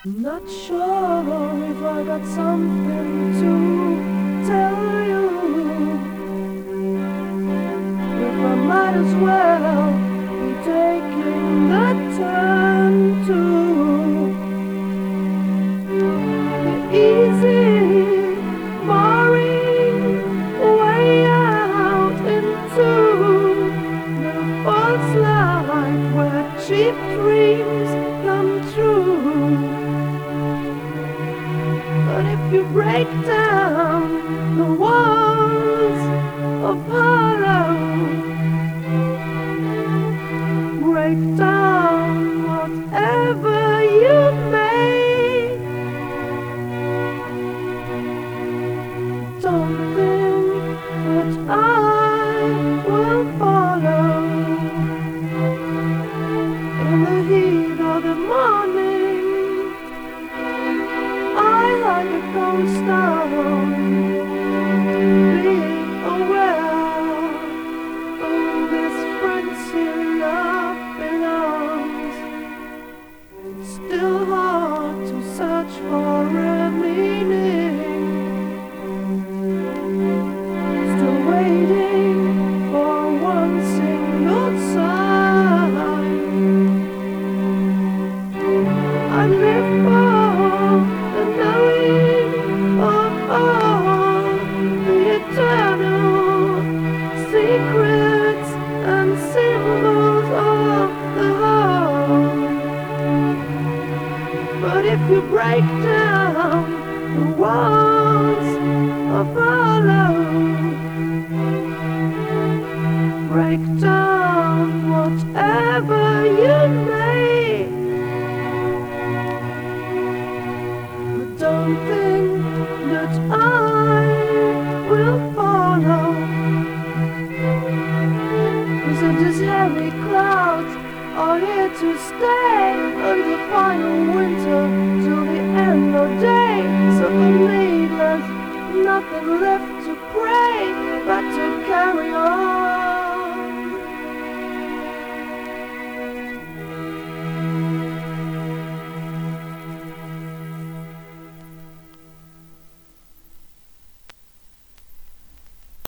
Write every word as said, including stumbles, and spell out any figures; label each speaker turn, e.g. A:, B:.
A: Not sure if I got something to tell you, if I might as well be taking the time to the easy, boring way out into the false life where cheap dreams come true. But if you break down the walls of Apollo, break down whatever you may, don't think that I will follow in the heat of the morning. Like a cold stone, being aware of this frenzy love belongs. It's still hard to search for a meaning, still waiting for one single sign. I live for secrets and symbols of the whole. But if you break down the walls of Apollo, break down whatever you may, but don't think that I will follow. These heavy clouds are here to stay until final winter, till the end of day. So for me there's nothing left to pray but to carry on.